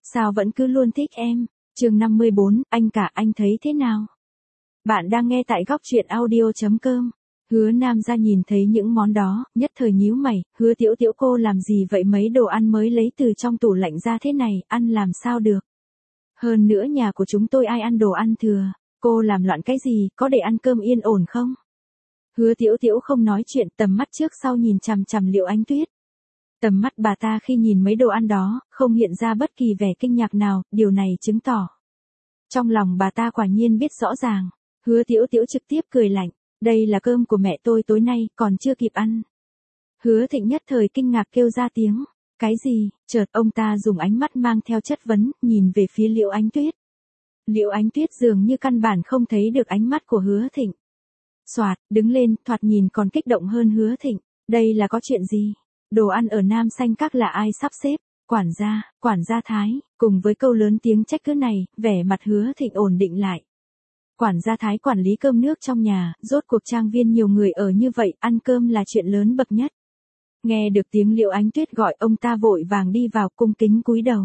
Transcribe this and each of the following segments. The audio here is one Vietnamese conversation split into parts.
Sao vẫn cứ luôn thích em? Chương 54, anh cả anh thấy thế nào? Bạn đang nghe tại góc truyện audio.com. Hứa Nam ra nhìn thấy những món đó, nhất thời nhíu mày, Hứa Tiểu Tiểu cô làm gì vậy, mấy đồ ăn mới lấy từ trong tủ lạnh ra thế này, ăn làm sao được? Hơn nữa nhà của chúng tôi ai ăn đồ ăn thừa, cô làm loạn cái gì, có để ăn cơm yên ổn không? Hứa Tiểu Tiểu không nói chuyện, tầm mắt trước sau nhìn chằm chằm Liệu Ánh Tuyết. Tầm mắt bà ta khi nhìn mấy đồ ăn đó, không hiện ra bất kỳ vẻ kinh ngạc nào, điều này chứng tỏ. Trong lòng bà ta quả nhiên biết rõ ràng, Hứa Tiểu Tiểu trực tiếp cười lạnh, đây là cơm của mẹ tôi tối nay, còn chưa kịp ăn. Hứa Thịnh nhất thời kinh ngạc kêu ra tiếng, cái gì, chợt ông ta dùng ánh mắt mang theo chất vấn, nhìn về phía Liệu Ánh Tuyết. Liệu Ánh Tuyết dường như căn bản không thấy được ánh mắt của Hứa Thịnh. Soạt, đứng lên, thoạt nhìn còn kích động hơn Hứa Thịnh, đây là có chuyện gì? Đồ ăn ở Nam Xanh Các là ai sắp xếp? Quản gia Thái, cùng với câu lớn tiếng trách cứ này, vẻ mặt Hứa Thịnh ổn định lại. Quản gia Thái quản lý cơm nước trong nhà, rốt cuộc trang viên nhiều người ở như vậy, ăn cơm là chuyện lớn bậc nhất. Nghe được tiếng Liệu Ánh Tuyết gọi, ông ta vội vàng đi vào, cung kính cúi đầu.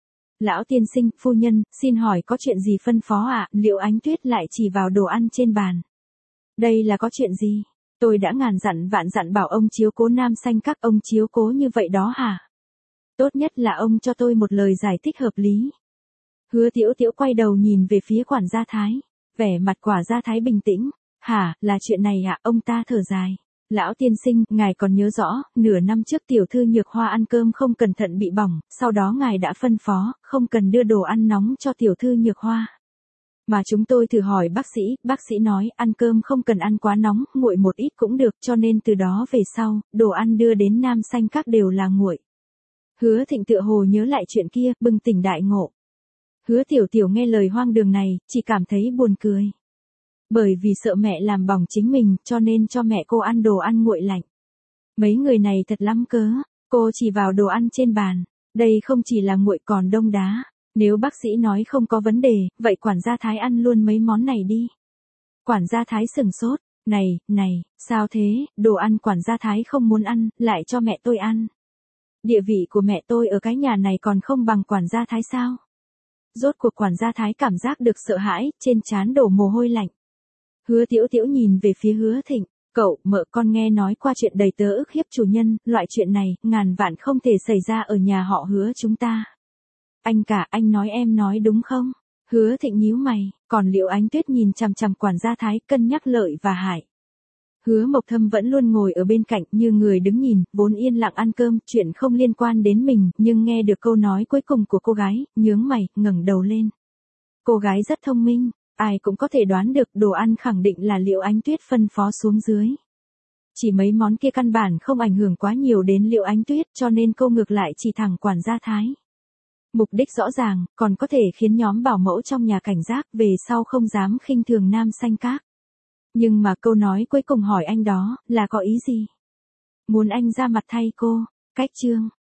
Lão tiên sinh, phu nhân, xin hỏi có chuyện gì phân phó ạ? Liệu Ánh Tuyết lại chỉ vào đồ ăn trên bàn. Đây là có chuyện gì? Tôi đã ngàn dặn vạn dặn bảo ông chiếu cố Nam Xanh Các, ông chiếu cố như vậy đó hả? Tốt nhất là ông cho tôi một lời giải thích hợp lý. Hứa Tiểu Tiểu quay đầu nhìn về phía quản gia Thái, vẻ mặt quản gia Thái bình tĩnh. Hả, là chuyện này ạ? Ông ta thở dài. Lão tiên sinh, ngài còn nhớ rõ, nửa năm trước tiểu thư Nhược Hoa ăn cơm không cẩn thận bị bỏng, sau đó ngài đã phân phó, không cần đưa đồ ăn nóng cho tiểu thư Nhược Hoa. Mà chúng tôi thử hỏi bác sĩ nói ăn cơm không cần ăn quá nóng, nguội một ít cũng được, cho nên từ đó về sau, đồ ăn đưa đến Nam Xanh Các đều là nguội. Hứa Thịnh tựa hồ nhớ lại chuyện kia, bừng tỉnh đại ngộ. Hứa Tiểu Tiểu nghe lời hoang đường này, chỉ cảm thấy buồn cười. Bởi vì sợ mẹ làm bỏng chính mình, cho nên cho mẹ cô ăn đồ ăn nguội lạnh. Mấy người này thật lắm cớ, cô chỉ vào đồ ăn trên bàn, đây không chỉ là nguội còn đông đá. Nếu bác sĩ nói không có vấn đề, vậy quản gia Thái ăn luôn mấy món này đi. Quản gia Thái sửng sốt, này, sao thế, đồ ăn quản gia Thái không muốn ăn, lại cho mẹ tôi ăn. Địa vị của mẹ tôi ở cái nhà này còn không bằng quản gia Thái sao? Rốt cuộc quản gia Thái cảm giác được sợ hãi, trên trán đổ mồ hôi lạnh. Hứa Tiểu Tiểu nhìn về phía Hứa Thịnh, cậu, mợ con nghe nói qua chuyện đầy tớ ức hiếp chủ nhân, loại chuyện này, ngàn vạn không thể xảy ra ở nhà họ Hứa chúng ta. Anh cả, anh nói em nói đúng không? Hứa Thịnh nhíu mày, còn Liệu Ánh Tuyết nhìn chằm chằm quản gia Thái, cân nhắc lợi và hại. Hứa Mộc Thâm vẫn luôn ngồi ở bên cạnh như người đứng nhìn, vốn yên lặng ăn cơm, chuyện không liên quan đến mình, nhưng nghe được câu nói cuối cùng của cô gái, nhướng mày, ngẩng đầu lên. Cô gái rất thông minh, ai cũng có thể đoán được đồ ăn khẳng định là Liệu Ánh Tuyết phân phó xuống dưới. Chỉ mấy món kia căn bản không ảnh hưởng quá nhiều đến Liệu Ánh Tuyết, cho nên cô ngược lại chỉ thẳng quản gia Thái. Mục đích rõ ràng, còn có thể khiến nhóm bảo mẫu trong nhà cảnh giác, về sau không dám khinh thường Nam Xanh Các. Nhưng mà câu nói cuối cùng hỏi anh đó, là có ý gì? Muốn anh ra mặt thay cô? Cách chương.